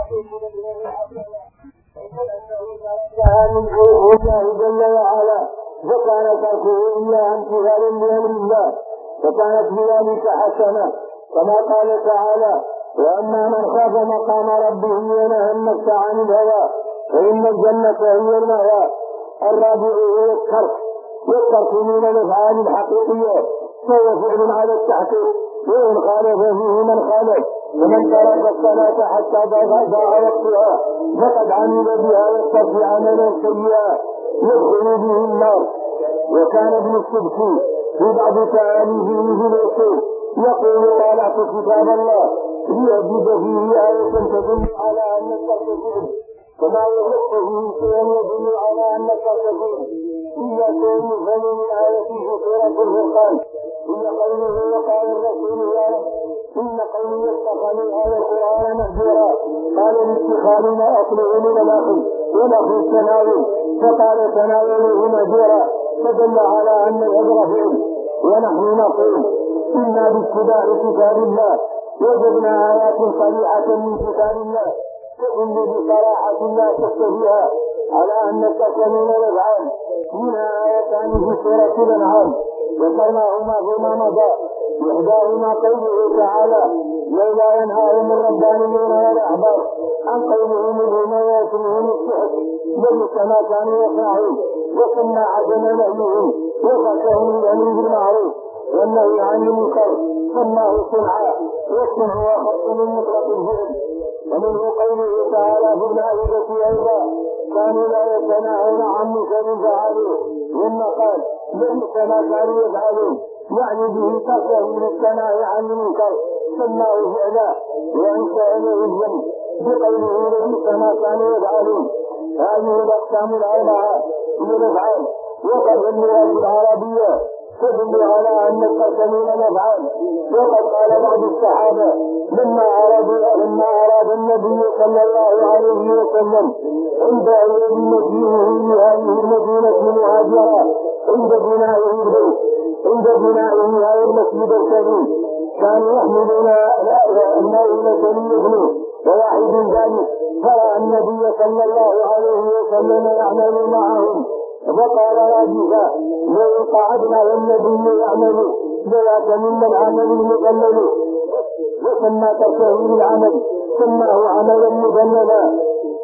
الله جل وعلا فكان تركه إلا امتثالا لأمر الله فكانت بذلك حسنة كما قال تعالى وأما من خاف مقام ربه ونهى النفس عن الهوى فإن الجنة هي المأوى. الرابع هو الترك من الأفعال الحقيقية فهو فعل على التحقيق وإن خالف فيه من خالف ومن ترك الصلاة حتى ضاع وقتها فقد عمل بها والصرف عملا سيئا يدخل به النار. وكان ابن السبكي في بعض تعاليفه في الأصول يقول طالعت كتاب الله ليجد فيه آية تدل على أن الترك فيه كما يحق فيه شيئا يدل على أن الترك فيه إلا كون يفهم من آيته سورة الفرقان إن قوله وقال الرسول يا رب إن قومي اتخذوا هذا القرآن مهجورا قال الاتخاذ ما أطلع من الأخذ ونحو التناول فقال تناوله مهجورا فدل على أن الهجر فيه. ونحن نقول إنا باتباع كتاب الله وجدنا آيات صريحة من كتاب الله تدل بصراحة لا شك فيها على أن الترك من الأفعال منها آيتان في سورة الأنعام ذكرناهما فيما مضى إحداهما قوله تعالى لولا ينهاهم الربانيون والأحبار عن قولهم الهما ويأكلهم السحر لبئس ما كانوا يصنعون وكنا عدم نهيهم وفتهم الأمر بالمعروف والنهي عن المنكر سماه صنعا والصنع وخط من مطلق الفعل. ومنه قوله تعالى في المائدة أيضا كانوا لا يتناهون عن منكر فعلوه ثم قال لبئس ما كانوا يفعلون يعني به تركه من التناهي عن المنكر سماه فعلا وأنشأ له الذنب بقوله لبئس ما كانوا يفعلون. هذه الأقسام الأربعة من الأفعال وقد اللغة العربية تدل على أن الترك من الأفعال. وقد قال بعض الصحابة لما أراد النبي صلى الله عليه وسلم عند أول مدينه لهذه المدينة مهاجرة عند بنائه هذا المسجد الكبير كانوا يحملون المائدة ليبنوا وواحد ذلك فرأى النبي صلى الله عليه وسلم يعمل معهم فقال راجفا لو قعدنا والنبي يعمل ذاك مما العمل المقلل وسمى تركه للعمل سماه عملا مذنبا.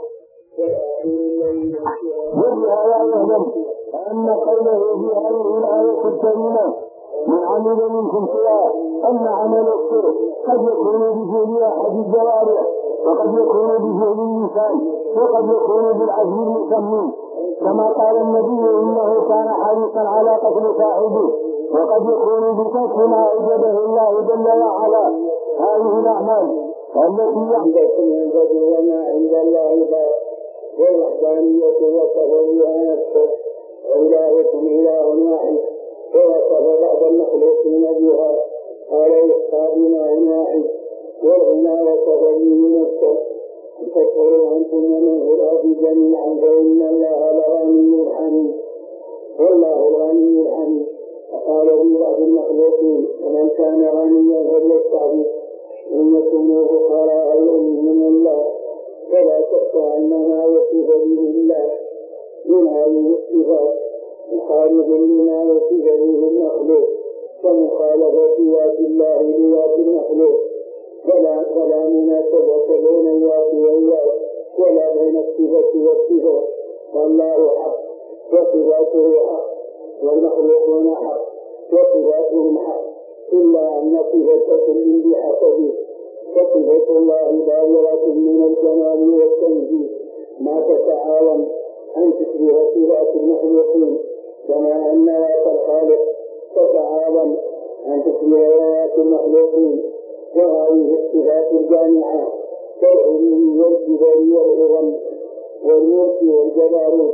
وبهذا يعلم أن قوله في هذه الآية الكريمة من عمل منكم سواء أن عمل السوء قد يكون بفعل أحد الجوارح وقد يكون بفعل اللسان وقد يكون بالعزم المسمى كما قال النبي إنه كان حريصا على قتل صاحبه وقد يكون بترك ما أوجبه الله جل وعلا. هذه الأعمال التي يحدث من فضل ما عند الله والوحدانية وصف بها نفسه وإلهكم إله واحد ووصف بعض المخلوقين بها قال يحصى بما واحد والغنى وصف به نفسه تكفروا أنتم من الأرض جميعا فإن الله لغني حميد والله الغني الحميد. وقال في بعض المخلوقين ومن كان غنيا فليستعبد إن يكونوا فقراء من الله فلا تخشى أن ما يصف به الله من هذه الصفات مخالف لما يصف به المخلوق كمخالفة ذات الله لذات المخلوق فلا مناسبة بين الذات والذات ولا بين الصفة والصفة والله حق وصفاته حق والمخلوقون حق وصفاتهم حق إلا أن صفة كل بحسبه فصفة الله بالغة من الجمال والتنزيه ما تتعاون أن تشبه صفات المخلوقين كما أن ذات الخالق تتعاون أن تشبه ذات المخلوقين. وهذه الصفات الجامعة كالعلو والكبر والعظم والملك والجبروت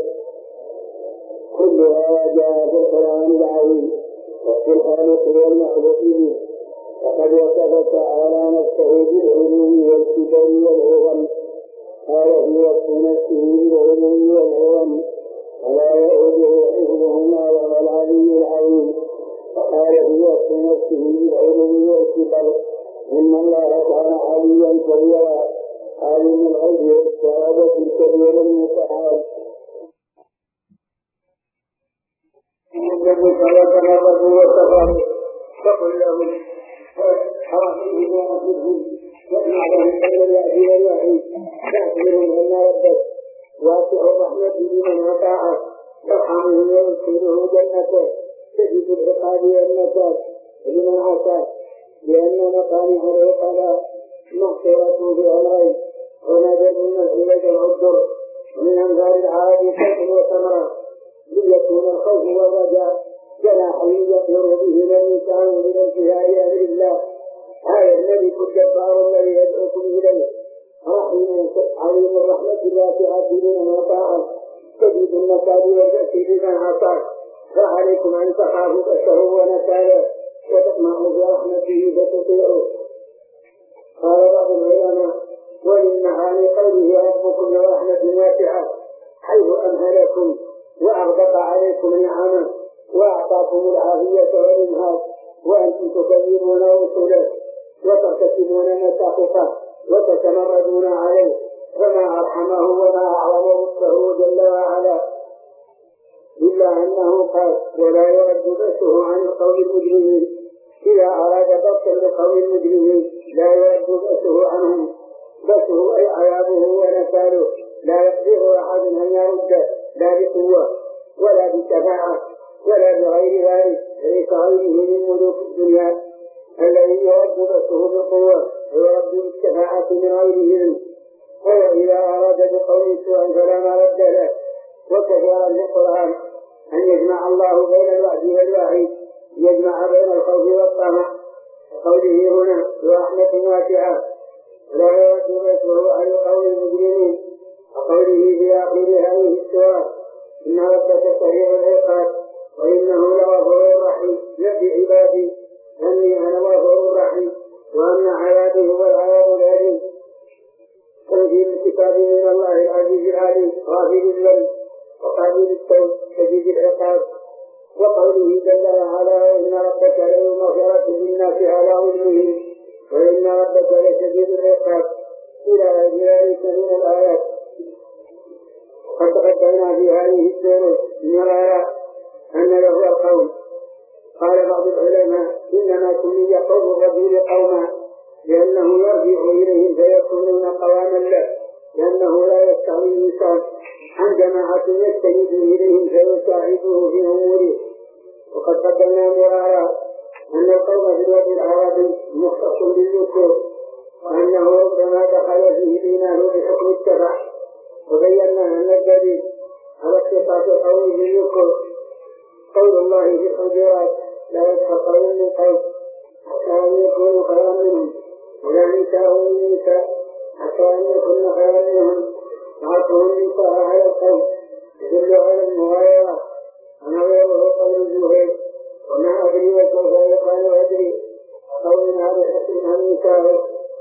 كلها جاء في القرآن العظيم وفي الخالق والمخلوقين. وقد وصف تعالى نفسه بالعلو والكبر والعظم قال في وصف نفسه بالعلو والعظم ولا يؤوده حفظهما وهو العلي العظيم. وقال في وصف نفسه بالعلو والكبر إن الله كان عليا كبيرا عالم الغيب يوم المتعاد الذي خلق مرضه وسفره فقل له حرمه ونفسه واجمع له بين اليأس والوعيد فاعتبروا أن ربك واسع الرحمة لمن أطاعه يرحمه ويدخله جنته تجد العقاب والنكال لمن عصاه لأن مصالح العقلاء محصورة بأمرين ونادى من مسئلة العذر ومن أمثال العادي كفر وثمرة ليكون الخوف والرجاء جناحين يطير بهما الإنسان من انتهاء أمر الله هذا الملك الجبار الذي يدعوكم إليه رحيم عليم الرحمة الواسعة لمن أطاعه شديد النكال والبأس لمن عصاه فعليكم أن تخافوا بأسه ونكاله وتطمعوا برحمته فتطيعوه. قال بعض العلماء ومن معاني قوله ربكم ذو رحمة واسعة حيث أمهلكم وأغدق عليكم نعمه وأعطاكم العافية والإمهاد وأنتم تكذبون رسله وترتكبون مساخطه وتتمردون عليه فما أرحمه وما أعظم ربه جل وعلا إلا أنه قال ولا يرد بأسه عن القوم المجرمين إذا أراد بأسا لقوم المجرمين لا يرد بأسه عنهم بأسه أي عذابه ونكاله لا يقدر أحد أن يرده لا بقوة ولا بشفاعة ولا بغير ذلك ليس غيره من ملوك الدنيا الذي يرد بأسه بالقوة ويرد بالشفاعة من غيرهم وإذا أراد بقوم سوءا فلا مرد له. وكثيرا في القرآن أن يجمع الله بين الوعد والوعيد يجمع بين الخوف والطمع قوله هنا برحمة واسعة لا يرد بأسه عن القوم المجرمين وقوله في آخر هذه السورة إن ربك سريع العقاب وإنه لغفور رحيم نبي عبادي أني أنا غفور رحيم وأن عذابي هو العذاب الأليم. تنزيل الكتاب من الله العزيز العليم غافر الذنب وقابل التوب شديد العقاب. وقوله جل وعلا إن ربك له مغفرة للناس على علمه وإن ربك لشديد العقاب إلى ذلك من الآيات. قد تقدمنا في هذه السورة نرى أن له القول. قال بعض العلماء إنما سمي قول الرجل قوما لأنه يرجع إليهم فيكونون قواما له لأنه لا يستغني الإنسان عن جماعة يستند إليهم فيساعده في أموره. وقد قدمنا مرارا أن القوم في الوقت العربي مختص بالذكور وأنه ربما دخل فيه الإيمان بحكم التبع وبينا أن الدليل على اختصاص القوم بالذكور قول الله في الحجرات لا يسخر قوم من قوم حتى أن يكونوا خيرا منهم ولا نساء من نساء حتى أن يكون خيرا منهم وعطوا النساء على القوم يدل على المغايرة ونظره قول الزهير وما أدري وسوف يقال أدري قول هذا حكم عن نسائه.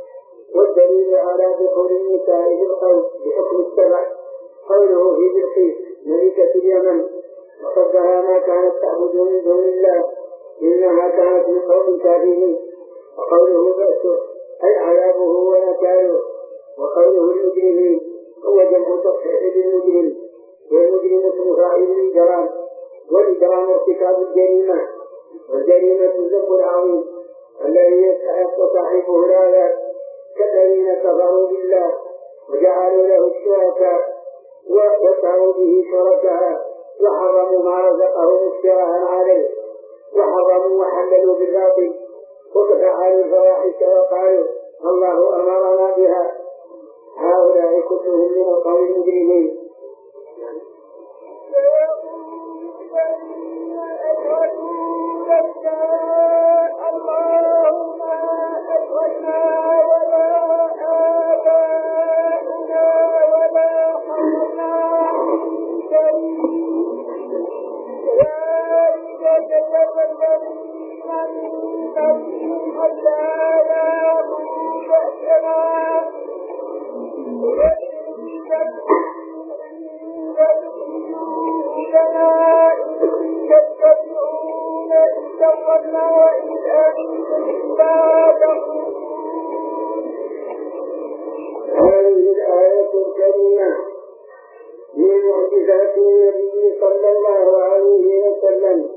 والدليل على دخول النساء في القوم بحكم السبع قوله في بلقيس ملكة اليمن وصدها ما كانت تعبد من دون الله إنها كانت من قوم كافرين. وقوله بأسه أي عذابه ونكاله. وقوله المجرمين هو جمع تصحيح للمجرم والمجرم اسم فاعل الإجرام والإجرام ارتكاب الجريمة والجريمة الذنب العظيم الذي يستحق صاحبه العذاب كالذين كفروا بالله وجعلوا له الشركاء وسعوا به شركاء وحرموا ما رزقهم افتراء عليه وحرموا وحللوا بالباطل وفعلوا الفواحش وقالوا الله أمرنا بها. هؤلاء كلهم من القوم المجرمين. هذه الآية الكريمة معجزات النبي صلى الله عليه وسلم،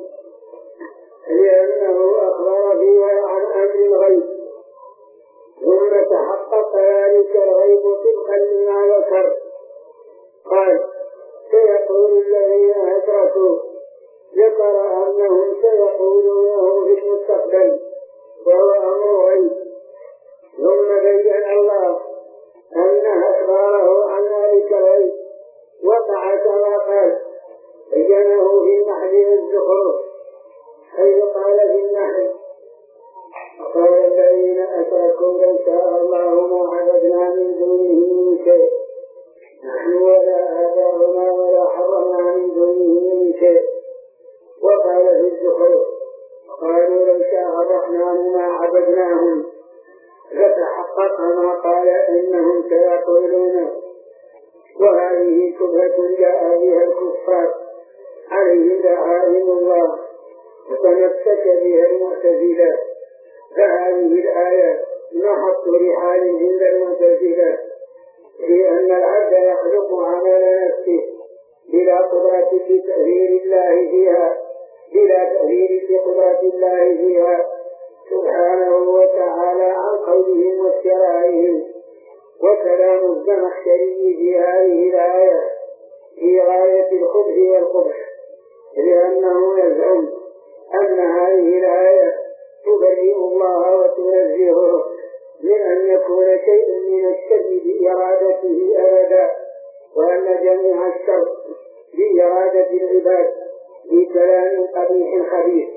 لأنه أخبر فيها عن أمر الغيب، ثم تحقق ذلك الغيب طبقا لما ذكر. قال: سيقول الذين أشركوا، ذكر أنهم سيقولونه في المستقبل وهو أمر غيب، ثم بين الله أن أخباره عن ذلك الغيب وقع كما قال، بينه في النحل والزخرف، حيث قال في النحل: وقال الذين أشركوا لو شاء الله ما عبدنا من دونه من شيء، نحن ولا آباؤنا ولا حرمنا من دونه من شيء. وقال في الزخرف: قالوا لو شاء الرحمن ما عبدناهم. فتحقق ما قال إنهم سيقولون. وهذه شبهة جاء بها الكفار عليهم دعائم الله، وتمسك بها المعتزلة. فهذه الآية محط رحال عند المعتزلة في أن العبد يخلق عمل نفسه بلا قدرة لتأثير الله فيها، بلا تأثير لقدرة الله فيها سبحانه وتعالى عن قولهم وافترائهم. وكلام الزمخشري في هذه الآية في غاية الخبث والقبح، لأنه يزعم أن هذه الآية تبرئ الله وتنزهه من أن يكون شيء من الشر بإرادته أبدا، وأن جميع الشر بإرادة العباد بكلام قبيح خبيث.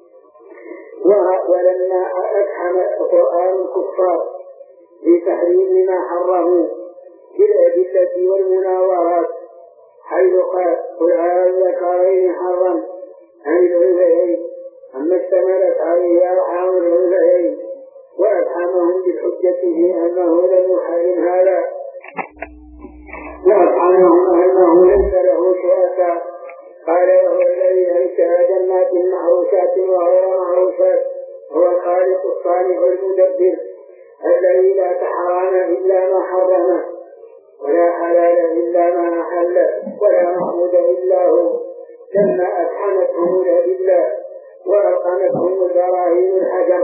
ولما أفحم القرآن الكفار بتحريم ما حرموا بالأدلة والمناورات، حيث قال: قل على الذكرين حرم عن الأنثيين أما اشتملت عليه أرحام الأنثيين، وأفحمهم بالحجة في أنه لم يحرم هذا، وأفحمهم أنه ليس له شركاء. قال: وهو الذي أنشأ جنات معروشات وغير معروشات، هو الخالق الصالح المدبر الذي لا تحرم إلا ما حرمه، ولا حلال إلا ما أحل، ولا معبود إلا هو. لما أفحمتهم الأدلة وألقمتهم البراهين الحجر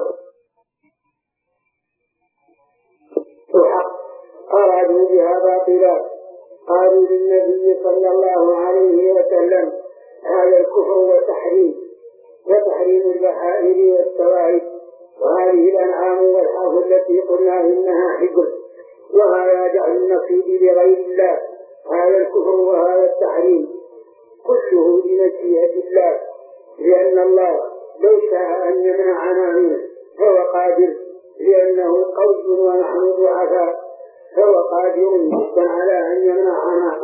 الحق أرادوا بها باطلا. قالوا للنبي صلى الله عليه وسلم: هذا الكفر وتحريم البحائر والسوائد، وهذه الأنعام والحرث التي قلنا إنها حجر، وهذا جعل النصيب لغير الله. هذا الكفر وهذا التحريم كله بمشيئة الله، لأن الله لو شاء أن يمنعنا منه فهو قادر، لأنه قوي ونحن ضعفاء، فهو قادر جدا على أن يمنعنا.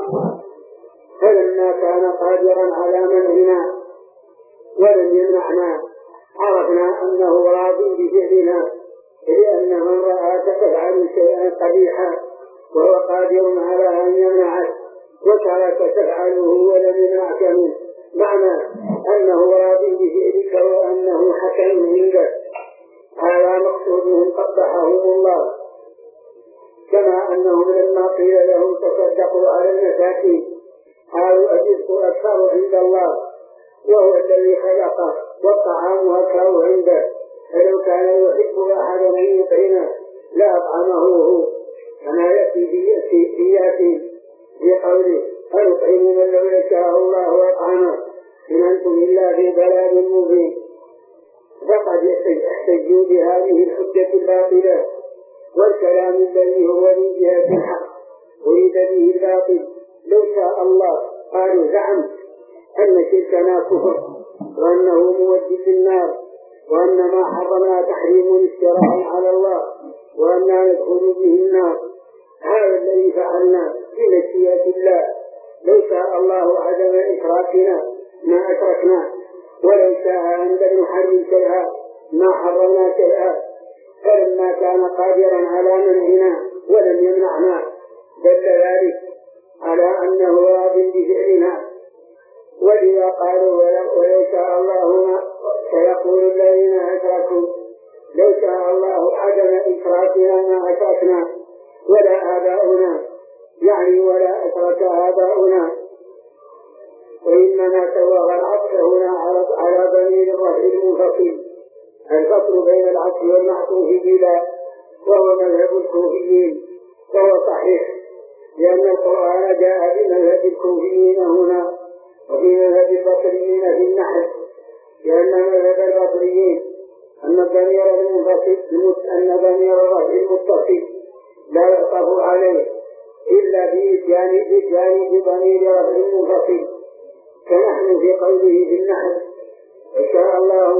فلما كان قادرا على منعنا ولم يمنعنا عرفنا أنه راض بفعلنا، لأن من رآك تفعل شيئا قبيحا وهو قادر على أن يمنعك وترك تفعله ولم يمنعك منه، معنى أنه راض بفعلك وأنه حكم عندك. هذا مقصودهم قبحهم الله. كما أنهم لما قيل لهم تصدقوا على المساكين قالوا الرزق أكثر عند الله وهو الذي خلقه والطعام أكثر عنده، فلو كان يحب أحد أن يطعمه لأطعمه هو، كما يأتي في ياسين بقوله: فنطعم من لو يشاء الله وأطعمه إن أنتم إلا في ضلال مبين. فقد احتجوا بهذه الحجة الباطلة والكلام الذي هو من جهة الحق أريد به الباطل. لو شاء الله قالوا زعمت أن شركنا كفر وأنه مودي في النار، وأن ما حرمنا تحريم افتراء على الله، وأننا ندخل به النار. هذا الذي فعلنا بمشيئة الله. لو شاء الله عدم إشراكنا ما أشركنا، ولو شاء أن لم نحرم شيئا ما حرمنا شيئا. فلما كان قادرا على منعنا ولم يمنعنا دل ذلك على أنه راض بفعلنا. ولذا قالوا: ولو شاء الله ما سيقول الذين أشركوا لو شاء الله عدم إشراكنا ما أشركنا ولا آباؤنا، يعني ولا أشرك آباؤنا وإنما سوغ العطف هنا على ضمير الرفع المنفصل، الفصل بين العطف والمعطوف بلا، وهو مذهب الكوفيين، وهو صحيح لأن القرآن جاء بمذهب الكوفيين هنا وفي مذهب البصريين في النحو، لأن مذهب البصريين أن ضمير الرفع المتصل لا يعطف عليه إلا بإتيان بضمير رفع منفصل، كنحن في قوله في النحو لو شاء الله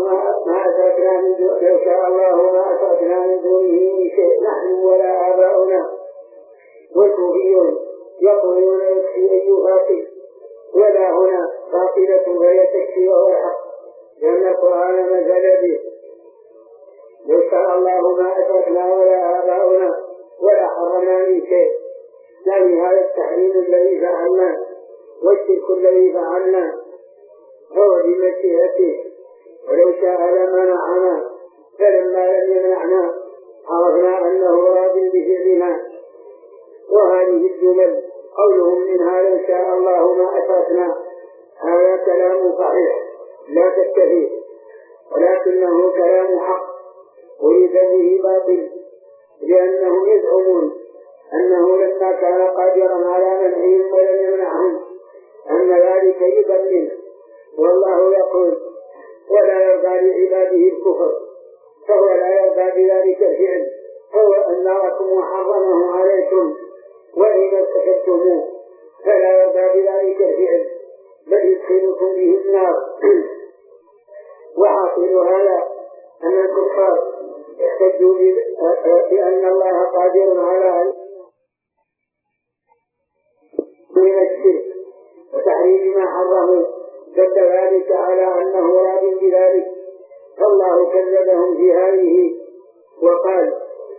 ما أشركنا من دونه من شيء نحن ولا آباؤنا. والكوفيون يقولون يكفي أي فاصل، ولا هنا فاصلة وهي تكفي وهو الحق، لأن القرآن نزل به لو شاء الله ما أشركنا ولا آباؤنا ولا حرمنا من شيء، يعني هذا التحريم الذي فعلناه والشرك الذي فعلناه هو بمشيئته، ولو شاء لمنعنا، فلما لم يمنعنا عرفنا أنه راض بفعلنا. وهذه الجمل قولهم منها لو شاء الله ما أشركنا هذا كلام صحيح لا تكتفي، ولكنه كلام حق أريد به باطل، لأنهم يزعمون أنه لما كان قادرا على منعهم ولم يمنعهم أن ذلك يضمن، والله يقول ولا يرضى لعباده الكفر، فهو لا يرضى بذلك الفعل، هو أنكم وحرمه عليكم وإذا ارتكبتموه، فلا يرضى بذلك الفعل بل يدخلكم به النار. وحاصل هذا أن الكفار يحتجوا بأن الله قادر على أن من الشرك وتحريم ما حرموا، دل ذلك على أنه راض بذلك، فالله كذبهم في هذه وقال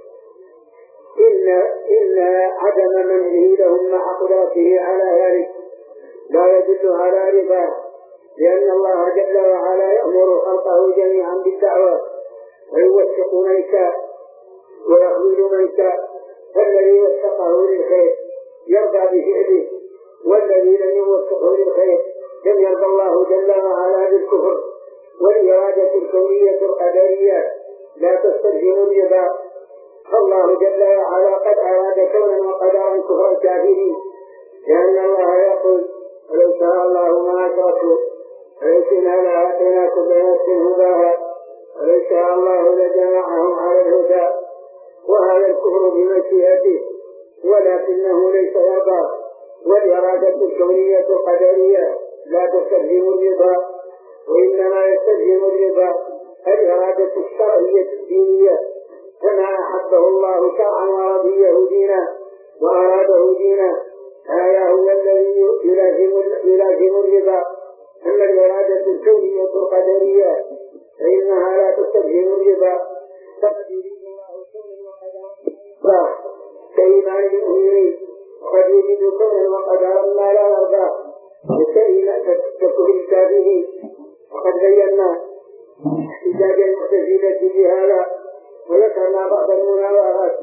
إن عدم منعه لهم مع قدرته على ذلك لا يدل على رضاه، لأن الله جل وعلا يأمر خلقه جميعا بالدعوة ويوفق من شاء ويخذل من شاء، فالذي وفقه للخير يرضى بفعله، والذي لم يوفقه للخير لم يرضى الله جل وعلا بالكفر. والإرادة الكونية القدرية لا تستلزم الرضا، فالله جل وعلا قد أراد كونا وقدرا كفر الكافرين، لأن الله يقول ولو شاء الله ما أشركوا ولو شئنا لآتينا كل نفس هداها ولو شاء الله لجمعهم على الهدى. وهذا الكفر بمشيئته، ولكنه ليس يرضى، والإرادة الكونية القدرية لا تستلزم الرضا، وإنما يستلزم الرضا الإرادة الشرعية الدينية، كما أحبه الله شرعا ورضيه دينا وأراده دينا، هذا هو الذي يلازم الرضا. أما الإرادة الكونية القدرية فإنها لا تستلزم الرضا، فقد يريد الله كونا وقدرا كإيمان المؤمنين، وقد يريد كونا وقدرا ما لا يرضى ككفر الكافرين. وقد بينا احتجاج المعتزلة بهذا وذكرنا بعض المناظرات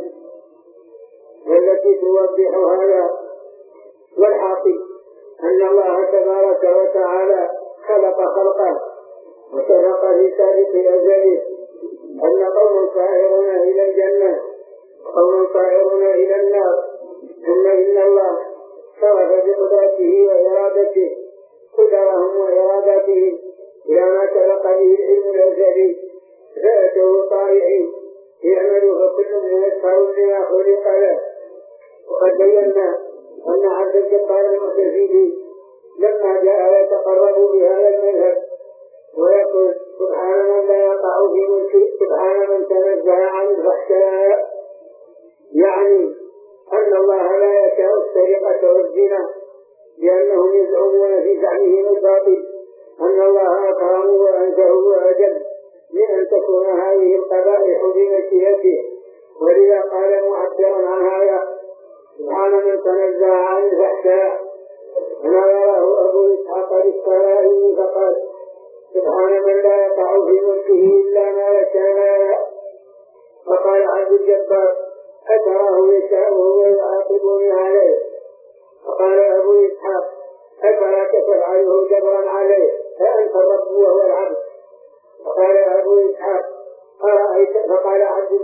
والتي توضح هذا. والحاصل أن الله تبارك وتعالى خلق خلقه وسبق في سابق أزله أن قوم سائرون إلى الجنة وقوم سائرون إلى النار، ثم إن الله صرف بقدرته وإرادته قدرهم وإراداتهم إلى ما سبق به العلم الأزلي، فأتوا طائعين يعملوا فكل ميسر لما خلق له. وقد بينا أن عبد الجبار المعتزلي لما جاء يتقرب بهذا المذهب ويقول سبحان من لا يقع في ملكه، سبحان من تنزه عن الفحشاء، يعني أن الله لا يشاء السرقة والزنا، لأنهم يزعمون في زعمهم الباطل أن الله أكرم وأنزه وأجل من أن تكون هذه القبائح بمشيئته. ولذا قال معبرا عن هذا سبحان من تنزه عن الفحشاء. ونظره أبو إسحاق للسرائي فقال سبحان من لا يقع في ملكه إلا ما يشاء. فقال عبد الجبار أتراه يشاء ويعاقبني عليه. فقال أبو إسحاق أفلا تفعله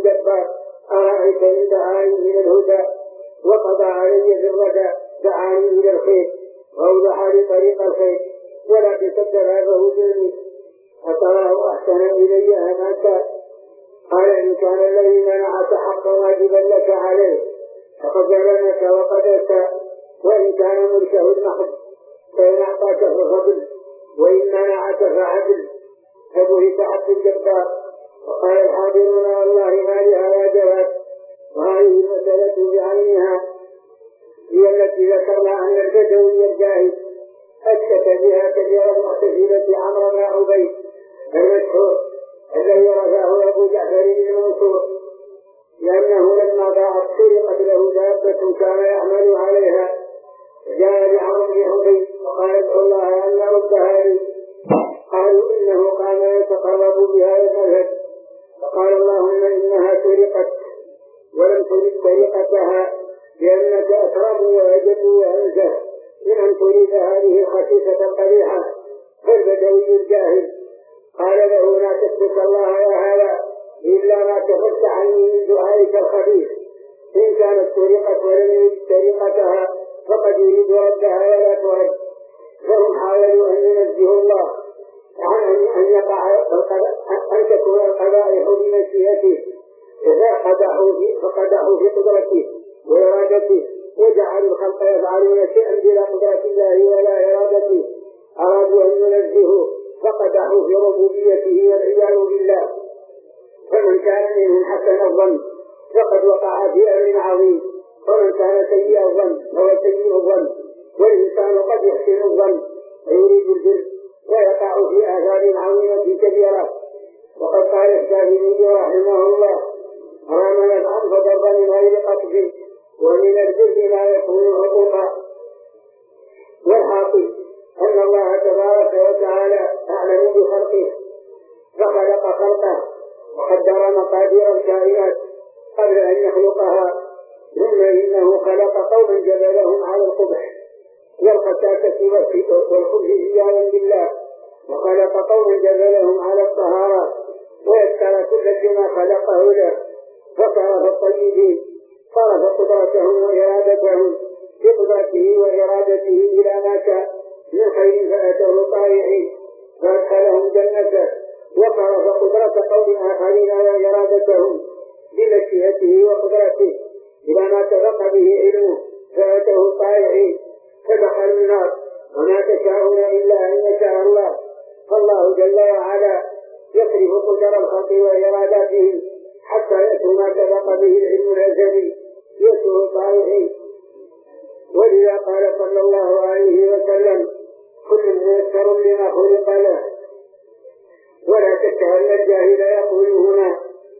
الجبار أرأيت إن دعاني إلى الهدى وقضى علي في الردى دعاني إلى الخير وأوضح لي طريق الخير ولا تصدر هذا وجودي أتراه أحسن إلي أم أنت؟ قال إن كان الذي منعك حقا واجبا لك عليه فقد ظلمك وقد أتى وإن كان ملكه المحض فإن أعطاك ففضل وإن منعك فعدل فبهت عبد الجبار. وقال الحاضرون والله ما لها جواب. وهذه المسألة بعينها هي التي ذكرنا أن البدوي الجاهل أشكت بها كبير المعتزلة عمرو بن عبيد المشهور الذي رفعه أبو جعفر المنصور لأنه لما ضاعت سرقت له دابة كان يعمل عليها جاء لعمرو بن عبيد وقال ادعو الله أن نردها لي. قالوا إنه قام يتقرب بها المذهب فقال اللهم إنها سرقت ولم ترد سرقتها لأنك أكرم وأجد وأنزه من أن تريد هذه الخسيسة القبيحة. فالبدوي الجاهل قال له لا تترك الله يا هذا إلا ما كفرت عني من دعائك الخبيث. إن كانت سرقت ولم يرد سرقتها فقد يريد ردها ولا ترد. فهم حاولوا أن ينزهوا الله عن أن يقع أن تكون القبائح بمشيئته فقدحوا في قدرته وإرادته وجعلوا الخلق يفعلون شيئا بلا قدرة الله ولا إرادته. أرادوا أن ينزهوا فقدحوا في ربوبيته والعياذ بالله. فمن كان منهم حسن الظن فقد وقع في أمر عظيم ومن كان سيء الظن فهو سيء الظن. والإنسان قد يحسن الظن ويريد البر ويقع في آثار عظيمة كبيرة. وقد قال الشافعي رحمه الله رام نفعا فضرب من غير قصد ومن البر ما يكون حقوقا. والحاصل أن الله تبارك وتعالى أعلم بخلقه فخلق خلقه وقدر مقادير الكائنات قبل أن يخلقها. ثم إنه خلق قوما جبلهم على القبح والخساسة والخبث عياذا بالله وخلق قوما جبلهم على الطهارة ويذكر كل شيء ما خلقه له. فصرف الطيبين صرف قدرتهم وإرادتهم بقدرته وإرادته إلى ما شاء من خير فأتوا طائعين فأدخلهم جنته. وصرف قدرة قوم آخرين وإرادتهم بمشيئته وقدرته إلى ما سبق به علمه فأتوا طائعين فدخلوا النار. وما تشاءون إلا أن يشاء الله. فالله جل وعلا يصرف قدر الخلق وإراداتهم حتى يأتوا ما سبق به العلم الأزلي يأتوا طائعين. ولذا قال صلى الله عليه وسلم كل ميسر لما خلق له. ولا شك أن الجاهل يقول هنا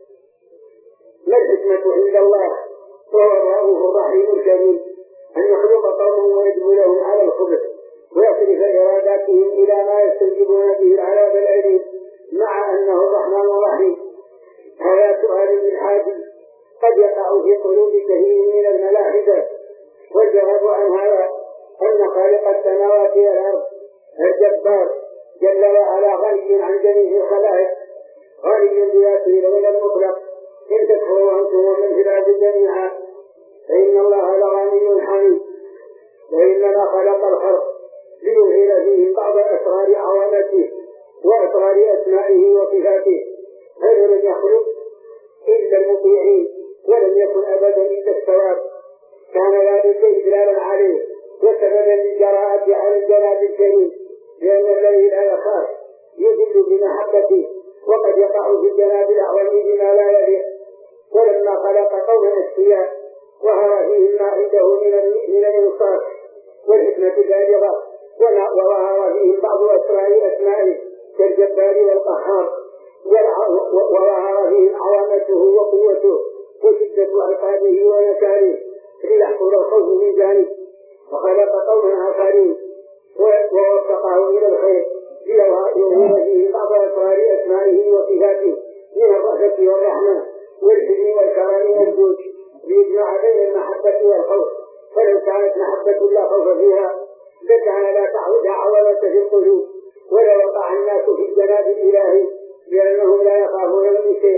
ما الحكمة عند الله وهو الرؤوف الرحيم الكريم أن يخلق قوم ويجب لهم على الخبث ويصرف إراداتهم إلى ما يستجيبون به العذاب الأليم مع أنه الرحمن الرحيم. هذا سؤال الحادي قد يقع في قلوب كثير من الملاحدة. والجواب عن هذا أن خالق السماوات والأرض الجبار جل وعلا غني عن جميع الخلائق غني بذاته غير المطلق. إن تكفروا أنتم ومن في الأرض جميعا فإن الله لغني حميد. وإنما خلق الخلق ليظهر فيهم بعض أسرار عظمته وأسرار أسمائه وصفاته. غير لم يخلق إلا المطيعين ولم يكن أبدا إلا الثواب. كان ذلك إجلالا عليه وسببا للجراءة على الجناب الكريم لأن الذي لا يخاف يجل بمحبته وقد يقع في الجناب الأعظم بما لا يليق. ولما خلق قوما أشقياء ظهر فيهم ما عنده من الإنصاف والحكمة البالغة وظهر فيهم بعض أسرار أسمائه كالجبار والقهار وظهر فيهم عظمته وقوته وشدة عقابه ونكاله ليحصل الخوف من جانب. وخلق قوما آخرين ووفقه إلى الخير ليظهر فيه بعض أسرار أسمائه وصفاته من الرأفة والرحمة والحزن والكرم والجود ليجمع بين المحبة والخوف. فلو كانت محبة لا خوف فيها لكان لا تعود عظمة في القلوب ولا وقع الناس في الجناب الإلهي لأنهم لا يخافون من شيء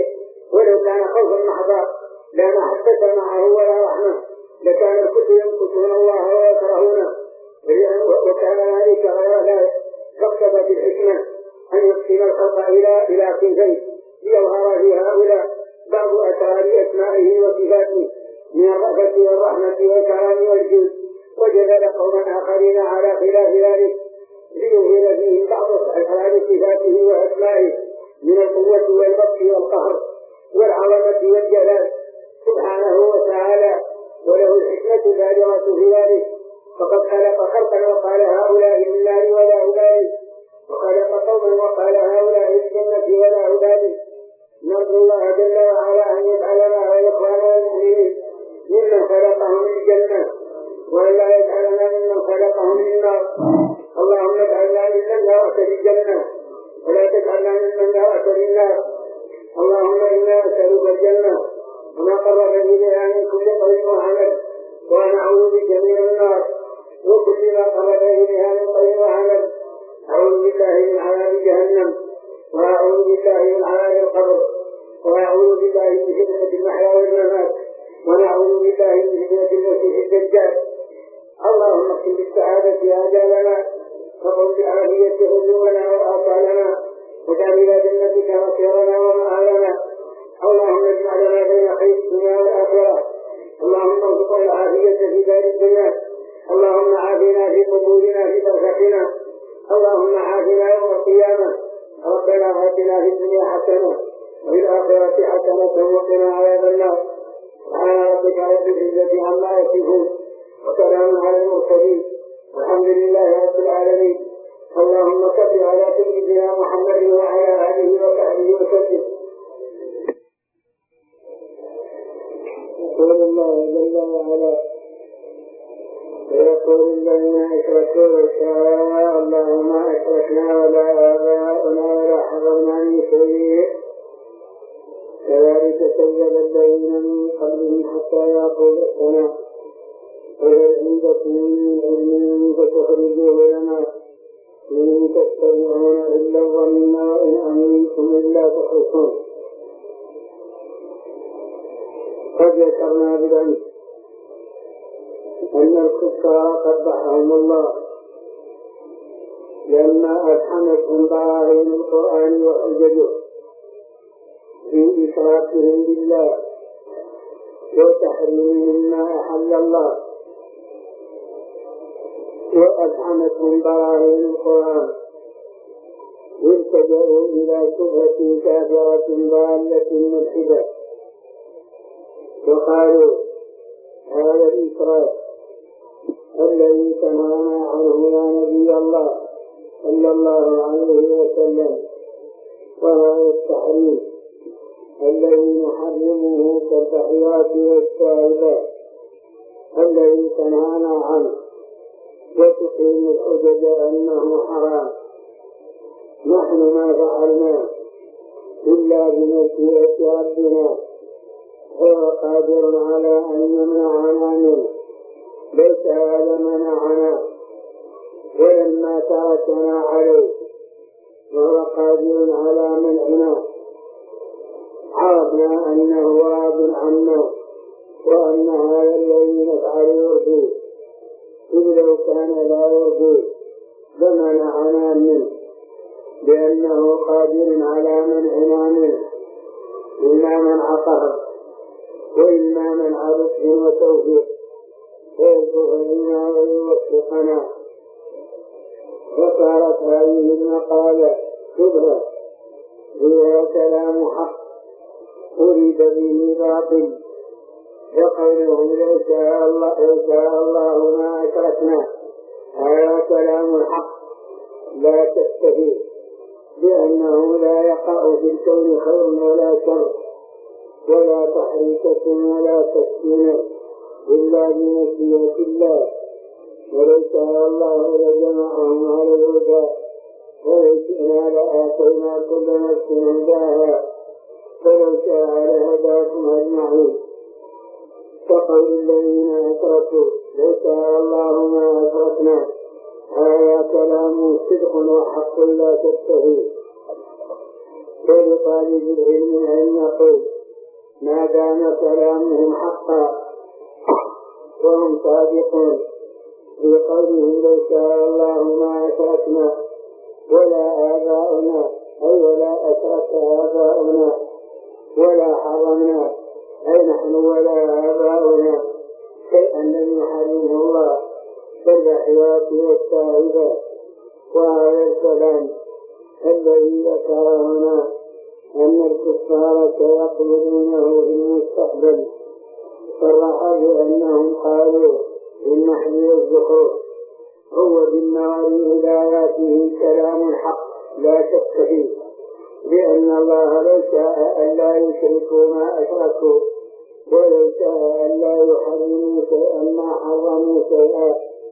ولو كان خوفا محضا لا محبة معه ولا رحمة، لكان الكل ينكثون الله ويكرهونه، وكان ذلك غير ذلك. فاقتضت الحكمة أن يقسم الخلق إلى صنفين ليظهر في هؤلاء بعض أسرار أسمائه وصفاته من الرأفة والرحمة والكرم والجود، وجدل قوما آخرين على خلاف ذلك ليظهر فيهم بعض أسرار صفاته وأسمائه من القوة والبطش والقهر والعظمة والجلال سبحانه وتعالى، وله الحكمة البالغة في ذلك. فقد خلق خلقا وقال هؤلاء من النار ولا أبالي، وخلق قوما وقال هؤلاء الجنة ولا أبالي. نرجو الله جل وعلا أن يجعلنا وإخواننا المؤمنين ممن خلقهم للجنة، ولا يجعلنا ممن خلقهم للنار. اللهم اجعلنا ممن نرأت للجنة ولا تجعلنا ممن نرأت للنار. اللهم إنا نسألك الجنة وما قرب إليها من كل قول وعمل، ونعوذ بك من النار وكل ما قرب إليها من قول وعمل. أعوذ بالله من عذاب جهنم، وأعوذ بالله من عذاب القبر، وأعوذ بالله من فتنة المحيا والممات، ونعوذ بالله من فتنة المسيح الدجال. اللهم اقسم بالسعادة آجالنا، وقم بالعافية هجومنا وآصالنا، واجعل إلى جنتك مصيرنا ومآلنا. اللهم اجمع لنا بين خير الدنيا والآخرة. اللهم ارزقنا العافية في دار الدنيا. اللهم عافنا في قبورنا في برزخنا. اللهم عافنا يوم القيامة. ربنا آتنا في الدنيا حسنة وفي الآخرة حسنة وقنا عذاب النار. سبحان ربك رب العزة عما يصفون وسلام على المرسلين والحمد لله رب العالمين. اللهم صل على سيدنا محمد وعلى آله وصحبه وسلم. يقول الله جل وعلا: ويقول الذين أشركوا لو شاء الله ما أشركنا ولا آباؤنا ولا حضرنا من شيء كذلك كذب الذين من قبلهم حتى يأتوا بأسنا. وهل عندكم من علم فتخرجوه لنا إن تتبعون إلا الظن وإن أنتم إلا تخرصون. قد ذكرنا بالأمس أن الكفار قبحهم الله لما أفحمتهم براهين القرآن وحججه في إشراكهم بالله وتحريمهم ما أحل الله، وأفحمتهم براهين القرآن والتجأوا إلى شبهة كافرة ضالة ملحدة، وقالوا هذا الإشراك الذي تنهانا عنه يا نبي الله صلى الله عليه وسلم، وهذا التحريم الذي نحرمه كالتحيات والشاهدات الذي تنهانا عنه وتقيم الحجج أنه حرام. نحن ما فعلنا إلا بمشيئة ربنا، هو قادر على أن يمنعنا منه، ليس هذا منعنا ولما تركنا عليه، وهو قادر على منعنا. عرفنا أنه راض عنا وأن هذا الذي نفعل يرضيه، إذ لو كان لا يرضيه لمنعنا منه، لأنه قادر على منعنا منه، إما منع قهر وإما منع لطف وتوفيق، ويلطف بنا ويوفقنا. فصارت هذه المقالة شبهة فيها كلام حق أريد به باطل، وقولهم لو شاء الله ما أشركنا، هذا كلام الحق لا تستفيد، لأنه لا يقع في الكون خير ولا شر ولا تحريكة ولا تسكين إلا بمشيئة الله. ولو شاء الله لجمعهم على الهدى، ولو شئنا لآتينا كل نفس هداها، فلو شاء لهداكم أجمعين. كقول الذين أشركوا لو شاء الله ما أشركنا، هذا كلام صدق وحق لا تستهين. ولطالب العلم أن يقول ما دام كلامهم حقا وهم صادقون في قولهم لو شاء الله ما أشركنا ولا آباؤنا أي ولا أشرك آباؤنا ولا حرمنا أي نحن ولا آباؤنا شيئا لم يحرمه الله كالبحيرات والسائبة. وهذا الكلام الذي ذكر هنا أن الكفار سيقبلونه في المستقبل صرح بأنهم قالوا بالنحل والزخرف هو بالنظر إلى آياته كلام حق لا شك فيه، لأن الله لو شاء أن لا يشركوا ما أشركوا ولو شاء أن لا يحرموا شيئا ما حرموا شيئا.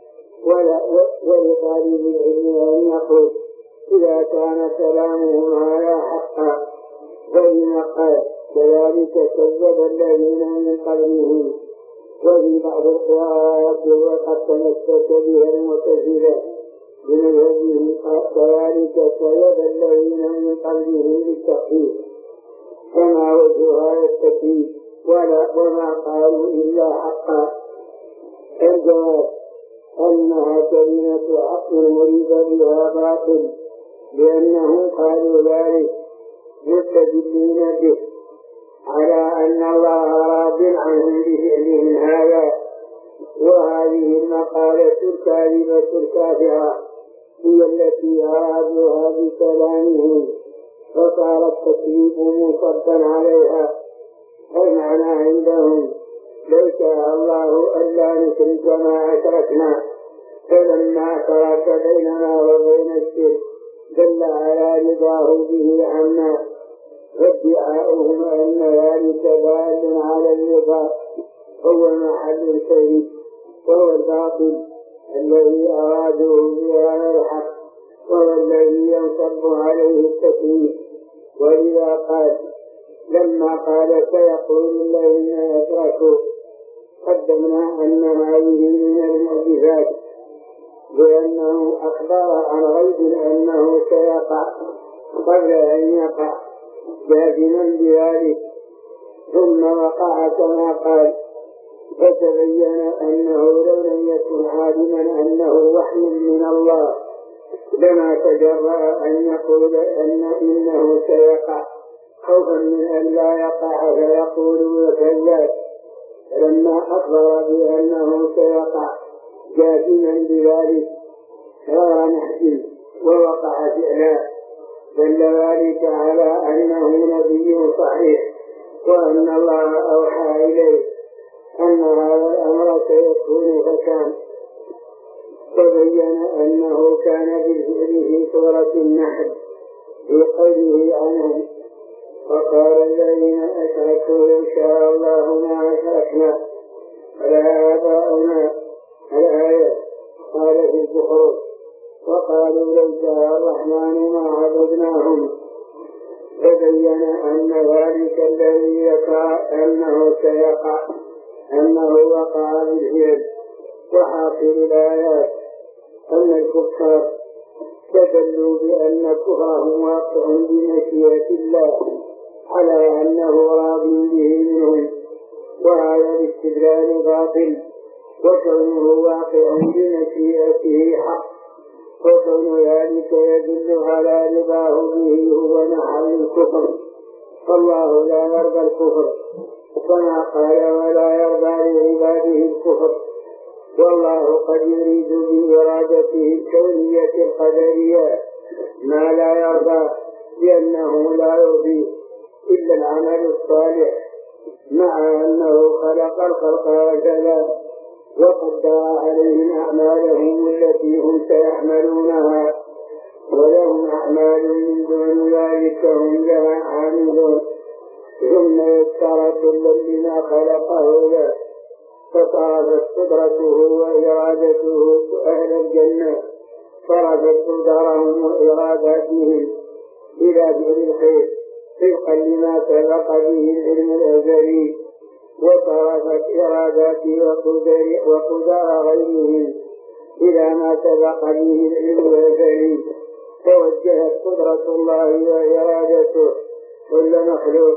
ولطالب العلم أن يقول إذا كان كلامهم هذا حقا فإن قال كذلك كذب الذين من قبلهم. وفي بعض القراءات وقد تمسك بها المعتزلة بمذهبه كذلك كذب الذين من قبلهم بالتخفيف. فما وجه هذا التكليف وما قالوا إلا حقا؟ الجواب أنها كلمة حق مريد بها باطل، لأنهم قالوا ذلك مستدلين به على أن الله راض عنهم بفعلهم هذا. وهذه المقالة الكاذبة الكافرة هي التي أرادوها بكلامهم، فصار التكذيب مصدا عليها. المعنى عندهم لو شاء الله ألا نشرك ما أشركنا، فلما فرق بيننا وبين الشرك دل على رضاه به عنا، وادعاؤهم أن ذلك دال على الرضا هو محل الشرك وهو الباطل الذي أرادوه بهذا الحق، وهو الذي ينصب عليه التكليف. ولذا قال لما قال سيقول الذين أشركوا قدمنا أن هذه من المعجزات، لأنه أخبر عن غيب أنه سيقع قبل أن يقع جازما بذلك، ثم وقع كما قال. فتبين أنه لو لم يكن عالما أنه وحي من الله لما تجرأ أن يقول إنه سيقع خوفا من أن لا يقع فيقول كذاب. لما أخبر بأنه سيقع جازما بذلك صار محزن ووقع فعلا، دل ذلك على أنه نبي صحيح، وأن الله أوحى إليه أن هذا الأمر سيكون فكان. تبين أنه كان بالفعل في سورة النحل في قوله عنهم وقال الذين أشركوا إن شاء الله ما أشركنا ولا آباؤنا الآية. قال في الزخرف وقالوا لو شاء الرحمن ما عبدناهم. تبين أن ذلك الذي يقع أنه سيقع أنه وقع بالفعل. وحاصل الآيات أن الكفار استدلوا بأن كفرهم واقع بمشيئة الله على أنه راض به منهم، وهذا الاستدلال باطل، وكونه واقع بمشيئته حق، وكون ذلك يدل على رضاه به هو محل الكفر. فالله لا يرضى الكفر كما قال ولا يرضى لعباده الكفر. والله قد يريد بإرادته الكونية القدرية ما لا يرضى، لأنه لا يرضي إلا العمل الصالح، مع أنه خلق الخلق هكذا وقدر عليهم أعمالهم التي هم سيعملونها، ولهم أعمال من دون ذلك هم لها عاملون، ثم يسر كلا لما خلقه له. فصرفت قدرته وإرادته أهل الجنة، صرفت قدرهم وإراداتهم إلى فعل الخير طبقا لما سبق به العلم الأزلي، وصرفت إراداته وقدر غيرهم إلى ما سبق به العلم الأزلي. توجهت قدرة الله وإرادته كل مخلوق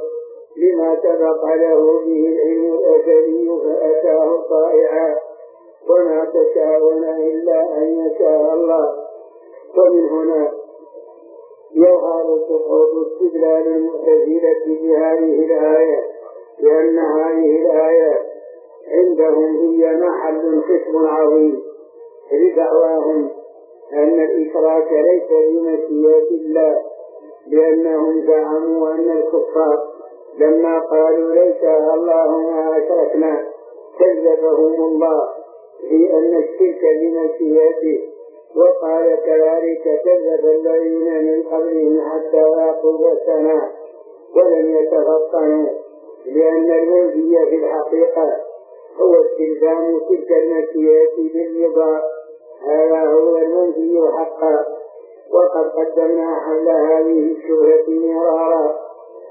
لما سبق له به العلم الأزلي فأتاه طائعا وما تشاءون إلا أن يشاء الله. ومن هنا يظهر سقوط استدلال المعتزلة بهذه الآية، لأن هذه الآية عندهم هي محل خصم عظيم لدعواهم أن الإشراك ليس بمشيئة الله، لأنهم زعموا أن الكفار لما قالوا ليس الله ما أشركنا كذبهم الله في أن الشرك بمشيئته، وقال كذلك كذب الذين من قبلهم حتى ذاقوا بأسنا ولم يتفطنوا، لأن المنفي في الحقيقة هو استلزام تلك المشيئة بالرضا، هذا هو المنفي حقا. وقد قدمنا حل هذه الشبهة مرارا،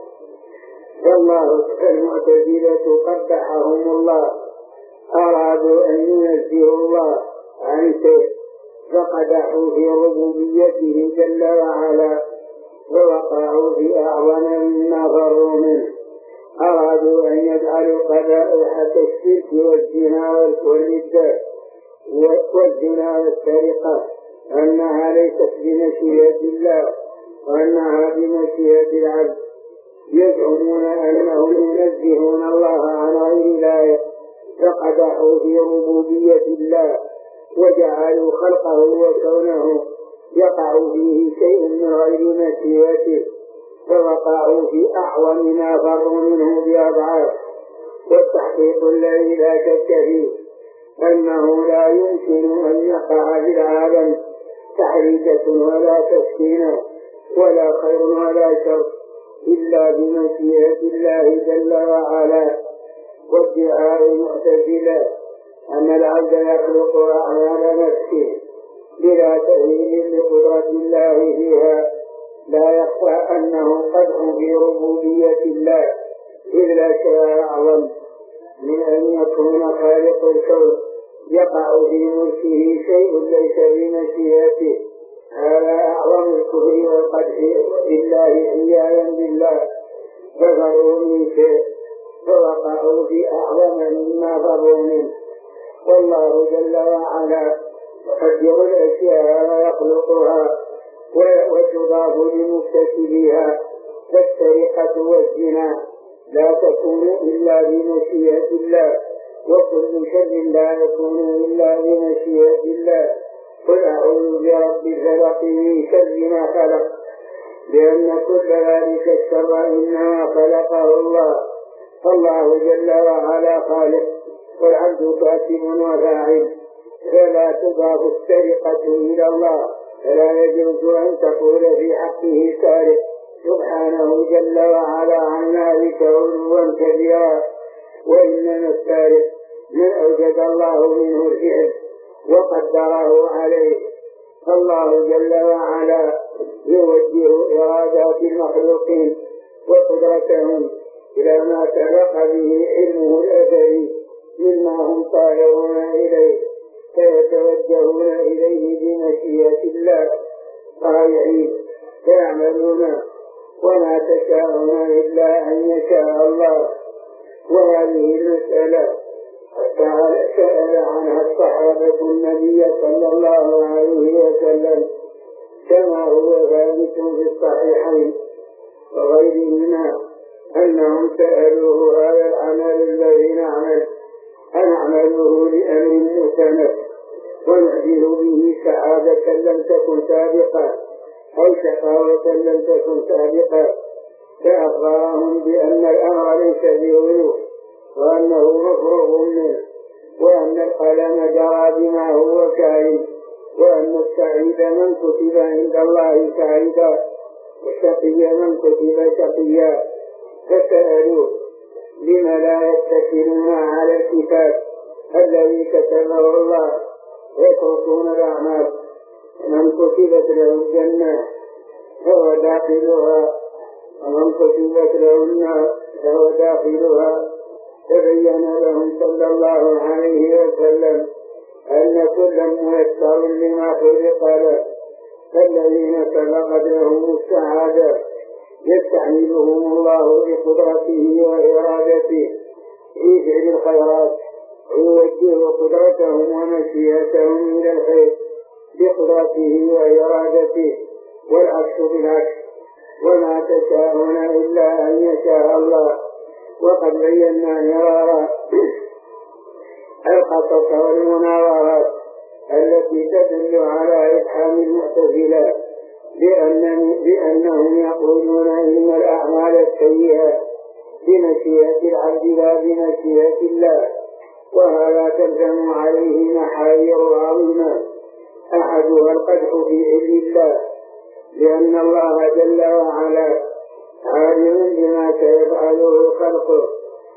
والله المعتزلة قبحهم الله أرادوا أن ينزهوا الله عن شيء فقدحوا في ربوبيته جل وعلا ووقعوا في أعظم مما فروا منه. أرادوا أن يجعلوا قبائح الشرك والزنا والسرقة أنها ليست بمشيئة الله وأنها بمشيئة العبد. يزعمون أنهم ينزهون الله عن غير ذلك فقدحوا في ربوبية الله وجعلوا خلقه وكونه يقع فيه شيء من غير مشيئته، فوقعوا في أعظم ما فروا منه بأضعاف. والتحقيق الذي لا شك فيه أنه لا يمكن أن يقع في العالم تحريكة ولا تسكينة ولا خير ولا شر إلا بمشيئة الله جل وعلا. وادعاء المعتزلة أن العبد يخلق أعمال نفسه بلا تأويل لقدرة الله فيها لا يخفى أنه قدح في ربوبية الله، إذ لا شيء أعظم من أن يكون خالق الكون يقع في ملكه شيء ليس بمشيئته. هذا أعظم الكفر والقدح بالله عياذا بالله، ففروا من شيء فوقعوا في أعظم مما فروا منه. والله جل وعلا يقدر الأشياء ويخلقها وتضاف لمكتسبها، فالسرقة والزنا لا تكون إلا بمشيئة الله، وكل شر لا يكون إلا بمشيئة الله. قل أعوذ برب الفلق من شر ما خلق، لأن كل ذلك الشر إنما خلقه الله. الله جل وعلا خالق والعبد كاتب وفاعل، فلا تضاف السرقة إلى الله، فلا يجوز أن تقول في حقه سارق سبحانه جل وعلا عن ذلك علوا كبيرا. وإنما السارق من أوجد الله منه الفعل وقدره عليه. الله جل وعلا يوجه إرادات المخلوقين وقدرتهم إلى ما سبق به علمه الأزلي مما هم طالعون إليه، فيتوجهون إليه بمشيئة الله طائعين فيعملون وما تشاءون إلا أن يشاء الله. وهذه المسألة سأل عنها الصحابة النبي صلى الله عليه وسلم كما هو ثابت في الصحيحين وغيرهما أنهم سألوه هذا العمل الذي نعمل أنعمله لأمر مسند ونعجل به سعادة لم تكن سابقة أو شقاوة لم تكن سابقة، فأخبرهم بأن الأمر ليس بعيوب وأنه مفروغ منه، وأن القلم جرى بما هو كائن، وأن السعيد من كتب عند الله سعيدا والشقي من كتب شقيا. فسألوا لم لا يتكلون على الكتاب الذي كتبه الله ويتركون الأعمال، من كتبت له الجنة فهو داخلها ومن كتبت له النار فهو داخلها. تبين لهم صلى الله عليه وسلم أن كل ميسر لما خلق له، فالذين سبقت لهم السعادة يستعملهم الله بقدرته وإرادته في فعل الخيرات، ويوجه قدرتهم ومشيئتهم إلى الخير بقدرته وإرادته، والعكس بالعكس. وما تشاءون إلا أن يشاء الله. وقد بينا مرارا القصص والمناظرات التي تدل على إفحام المعتزلة بأنهم يقولون إن الأعمال السيئة بمشيئة العبد لا بمشيئة الله، وهذا تلزم عليه محاذير عظيمة. أحدها القدح في علم الله، لأن الله جل وعلا عالم بما سيفعله خلقه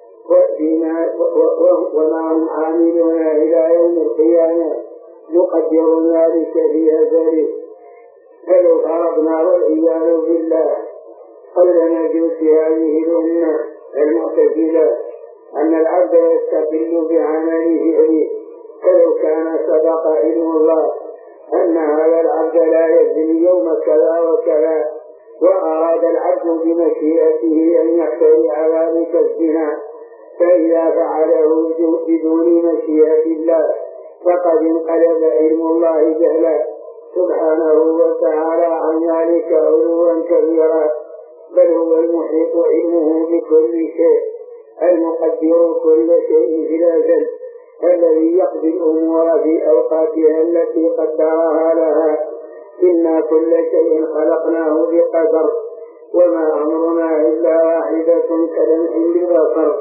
وما هم عاملون إلى يوم القيامة نقدر ذلك في أزله. فلو فرضنا والعياذ بالله قول مجوس هذه الأمة المعتزلة أن العبد يستقل بعمل فعله، فلو كان سبق علم الله أن هذا العبد لا يزني يوم كذا وكذا، وأراد العبد بمشيئته أن يخترع ذلك الزنا، فإذا فعله بدون مشيئة الله فقد انقلب علم الله جهلا سبحانه وتعالى عن ذلك علوا كبيرا. بل هو المحيط علمه بكل شيء، المقدر كل شيء في الأزل، الذي يقضي الأمور في أوقاتها التي قدرها لها. إنا كل شيء خلقناه بقدر، وما أمرنا إلا واحدة كلمح بالبصر.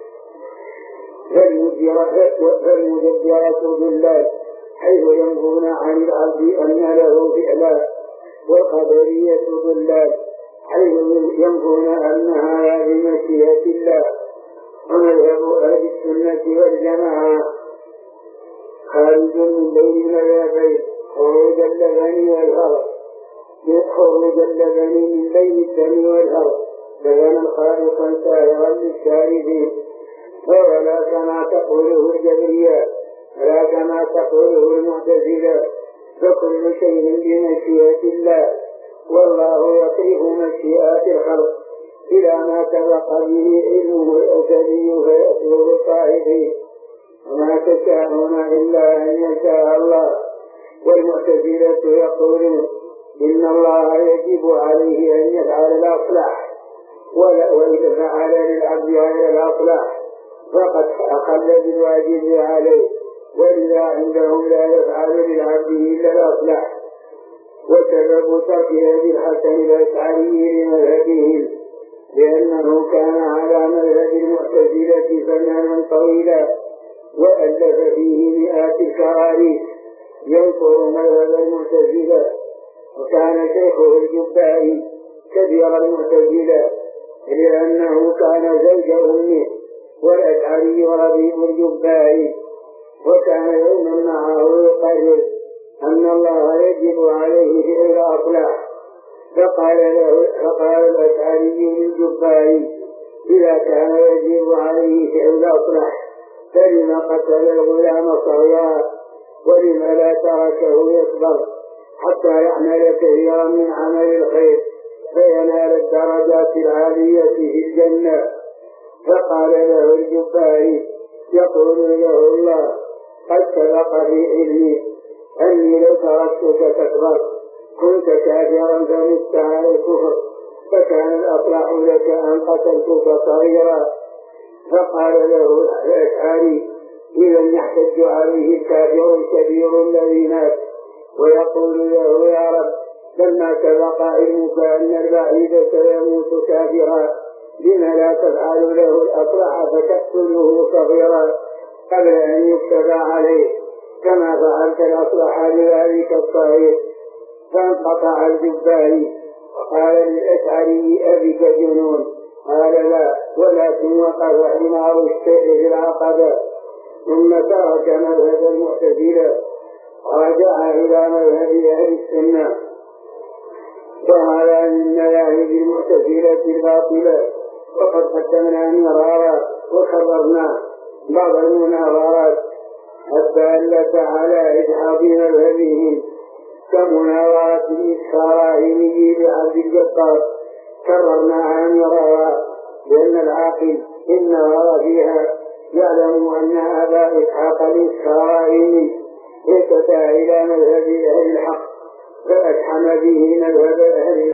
فالمدبرة بالله حيث ينظرون عن العبد أن له فعلا، والقدرية بالله حيث ينظرون أنها بمشيئة الله. ومذهب أهل السنة والجماعة خارج من بين المذهبين خروج اللبن والهرب، خروج اللبن من بين الدم والهرب بيانا خالقا سائرا للشاربين، ولا كما تقوله الجبرية ولا كما تقوله المعتزلة، فكل شيء بمشيئة الله، والله يصرف مشيئات الخلق إلى ما سبق به علمه الأزلي فيأتوا صاحبه. وما تشاءون إلا أن يشاء الله. والمعتزلة يقولون إن الله يجب عليه أن يفعل الأصلح، وإذا فعل للعبد غير الأصلح فقد أخل بالواجب عليه، ولذا عندهم لا يفعل للعبد إلا الأصلح. وسبب ترك هذه الحسن الأشعري لمذهبهم لأنه كان على مذهب المعتزلة زمانا طويلا، وألف فيه مئات الكراريس ينصر مذهب المعتزلة. وكان شيخه الجبائي كبير المعتزلة لأنه كان زوج أمه، والأشعري ربيع الجبائي، وكان يوما معه يقرر أن الله يجب عليه فعل الأصلاح. فقال الأشعري للجبائي إذا كان يجب عليه فعل الأصلاح فلما قتل الغلام صغيرا، ولما لا تركه يكبر حتى يعمل كثيرا من عمل الخير فينال الدرجات العالية في الجنة. فقال له الجبائي يقول له الله قد سبق في علمي أني لو تركتك تكبر كنت كافرا فمت على الكفر، فكان الأصلح لك أن قتلتك صغيرا. فقال له الأشعري إذا يحتج عليه الكافر الكبير الذي مات ويقول له يا رب لما سبق علمك أن البعيد سيموت كافرا لما لا تفعل له الأصلح فتقتله صغيرا قبل أن يكتب عليه كما فعلت الأصلح لذلك الصغير. فانقطع الجبائي وقال للأشعري أبك جنون؟ قال لا، ولكن وقف حمار الشيخ في العقبة، ثم ترك مذهب المعتزلة ورجع إلى مذهب أهل السنة. وهذا من مذاهب المعتزلة الباطلة. وقد قدمنا مرارا وكررنا بعض المناظرات الدالة على إجحاف مذهبهم كمناظرة الإسرائيلي بعبد الجبار، كررناها أن يراها، لأن العاقل إن نظر فيها يعلم أن أبا إسحاق الإسرائيلي انتهى إلى مذهب أهل الحق فأتحم به مذهب أهل